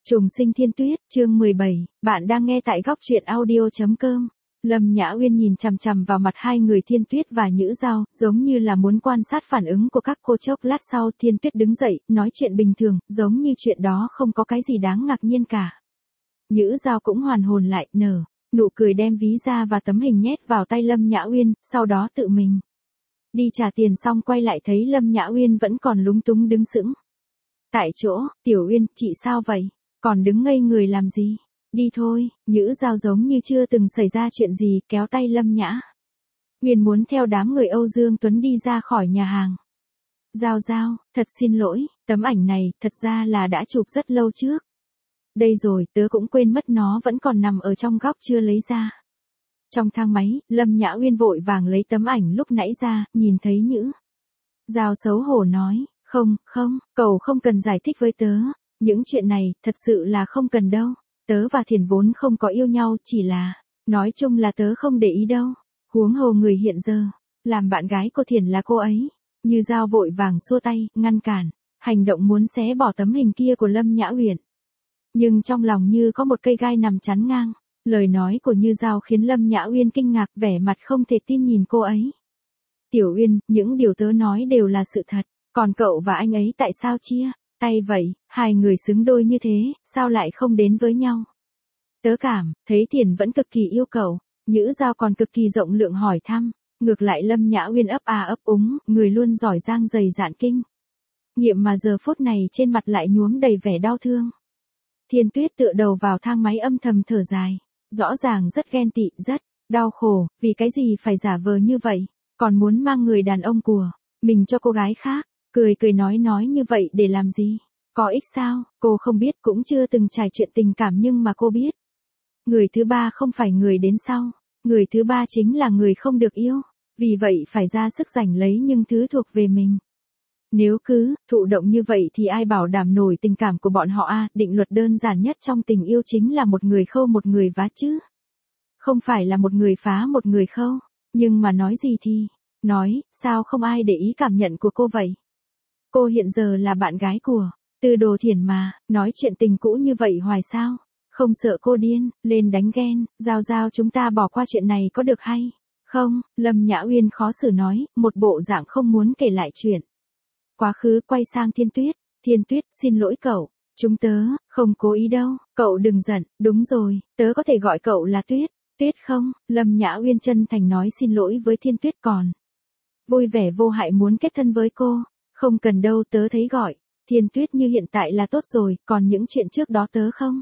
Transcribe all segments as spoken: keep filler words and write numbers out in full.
Trùng sinh thiên tuyết, chương mười bảy, bạn đang nghe tại góc truyện audio.com. Lâm Nhã Uyên nhìn chằm chằm vào mặt hai người Thiên Tuyết và Nhữ Giao, giống như là muốn quan sát phản ứng của các cô. Chốc lát sau Thiên Tuyết đứng dậy, nói chuyện bình thường, giống như chuyện đó không có cái gì đáng ngạc nhiên cả. Nhữ Giao cũng hoàn hồn lại, nở nụ cười đem ví ra và tấm hình nhét vào tay Lâm Nhã Uyên, sau đó tự mình đi trả tiền xong quay lại thấy Lâm Nhã Uyên vẫn còn lúng túng đứng sững tại chỗ. Tiểu Uyên, chị sao vậy? Còn đứng ngây người làm gì? Đi thôi. Nhữ Giao giống như chưa từng xảy ra chuyện gì, kéo tay Lâm Nhã Uyên muốn theo đám người Âu Dương Tuấn đi ra khỏi nhà hàng. Giao Giao, thật xin lỗi, tấm ảnh này thật ra là đã chụp rất lâu trước. Đây rồi, tớ cũng quên mất nó vẫn còn nằm ở trong góc chưa lấy ra. Trong thang máy, Lâm Nhã Uyên vội vàng lấy tấm ảnh lúc nãy ra, nhìn thấy Nhữ Giao xấu hổ nói, không, không, cậu không cần giải thích với tớ. Những chuyện này, thật sự là không cần đâu. Tớ và Thiền vốn không có yêu nhau, chỉ là, nói chung là tớ không để ý đâu. Huống hồ người hiện giờ, làm bạn gái của Thiền là cô ấy. Như Giao vội vàng xua tay, ngăn cản, hành động muốn xé bỏ tấm hình kia của Lâm Nhã Uyên. Nhưng trong lòng như có một cây gai nằm chắn ngang. Lời nói của Như Giao khiến Lâm Nhã Uyên kinh ngạc, vẻ mặt không thể tin nhìn cô ấy. Tiểu Uyên, những điều tớ nói đều là sự thật. Còn cậu và anh ấy tại sao chia tay vậy? Hai người xứng đôi như thế, sao lại không đến với nhau? Tớ cảm thấy Thiền vẫn cực kỳ yêu cậu. Nhữ Giao còn cực kỳ rộng lượng hỏi thăm. Ngược lại Lâm Nhã Uyên ấp à ấp úng, người luôn giỏi giang dày dạn kinh nghiệm mà giờ phút này trên mặt lại nhuốm đầy vẻ đau thương. Thiên Tuyết tựa đầu vào thang máy âm thầm thở dài. Rõ ràng rất ghen tị, rất đau khổ, vì cái gì phải giả vờ như vậy, còn muốn mang người đàn ông của mình cho cô gái khác. Cười cười nói nói như vậy để làm gì? Có ích sao? Cô không biết, cũng chưa từng trải chuyện tình cảm, nhưng mà cô biết. Người thứ ba không phải người đến sau. Người thứ ba chính là người không được yêu. Vì vậy phải ra sức giành lấy những thứ thuộc về mình. Nếu cứ thụ động như vậy thì ai bảo đảm nổi tình cảm của bọn họ a? À, định luật đơn giản nhất trong tình yêu chính là một người khâu một người vá chứ. Không phải là một người phá một người khâu. Nhưng mà nói gì thì nói, sao không ai để ý cảm nhận của cô vậy? Cô hiện giờ là bạn gái của Tư Đồ Thiển mà, nói chuyện tình cũ như vậy hoài sao? Không sợ cô điên lên đánh ghen? Giao Giao, chúng ta bỏ qua chuyện này có được hay không? Lâm Nhã Uyên khó xử nói, một bộ dạng không muốn kể lại chuyện quá khứ. Quay sang Thiên Tuyết. Thiên Tuyết, xin lỗi cậu, chúng tớ không cố ý đâu, cậu đừng giận. Đúng rồi, tớ có thể gọi cậu là Tuyết Tuyết không? Lâm Nhã Uyên chân thành nói xin lỗi với Thiên Tuyết, còn vui vẻ vô hại muốn kết thân với cô. Không cần đâu, tớ thấy gọi Thiên Tuyết như hiện tại là tốt rồi, còn những chuyện trước đó tớ không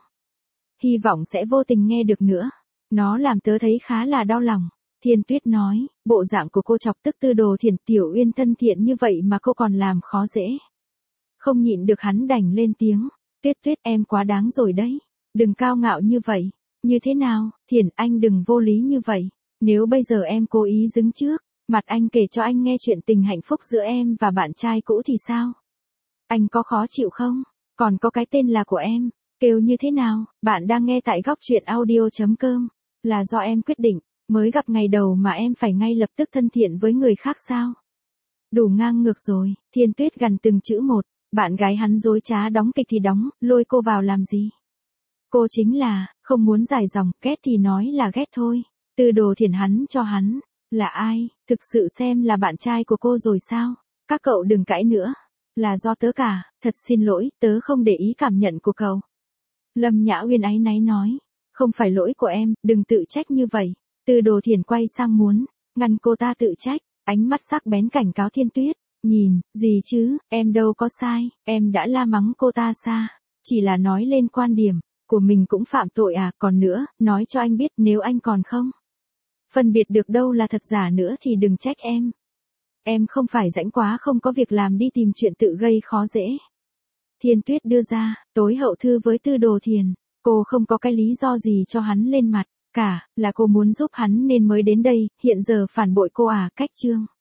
hy vọng sẽ vô tình nghe được nữa. Nó làm tớ thấy khá là đau lòng. Thiên Tuyết nói, bộ dạng của cô chọc tức Tư Đồ Thiển. Tiểu Uyên thân thiện như vậy mà cô còn làm khó dễ. Không nhịn được hắn đành lên tiếng. Tuyết Tuyết, em quá đáng rồi đấy. Đừng cao ngạo như vậy. Như thế nào? Thiển, anh đừng vô lý như vậy. Nếu bây giờ em cố ý đứng trước mặt anh kể cho anh nghe chuyện tình hạnh phúc giữa em và bạn trai cũ thì sao? Anh có khó chịu không? Còn có cái tên là của em, kêu như thế nào? Bạn đang nghe tại góc truyện audio.com. Là do em quyết định. Mới gặp ngày đầu mà em phải ngay lập tức thân thiện với người khác sao? Đủ ngang ngược rồi. Thiên Tuyết gằn từng chữ một. Bạn gái hắn dối trá đóng kịch thì đóng, lôi cô vào làm gì? Cô chính là không muốn dài dòng, ghét thì nói là ghét thôi. Tư Đồ Thiển hắn cho hắn là ai? Thực sự xem là bạn trai của cô rồi sao? Các cậu đừng cãi nữa. Là do tớ cả, thật xin lỗi, tớ không để ý cảm nhận của cậu. Lâm Nhã Uyên áy náy nói, không phải lỗi của em, đừng tự trách như vậy. Tư Đồ Thiển quay sang muốn ngăn cô ta tự trách, ánh mắt sắc bén cảnh cáo Thiên Tuyết, nhìn, gì chứ, em đâu có sai, em đã la mắng cô ta xa, chỉ là nói lên quan điểm của mình cũng phạm tội à? Còn nữa, nói cho anh biết, nếu anh còn không phân biệt được đâu là thật giả nữa thì đừng trách em. Em không phải rãnh quá không có việc làm đi tìm chuyện tự gây khó dễ. Thiên Tuyết đưa ra tối hậu thư với Tư Đồ Thiển. Cô không có cái lý do gì cho hắn lên mặt cả, là cô muốn giúp hắn nên mới đến đây. Hiện giờ phản bội cô à? Cách chương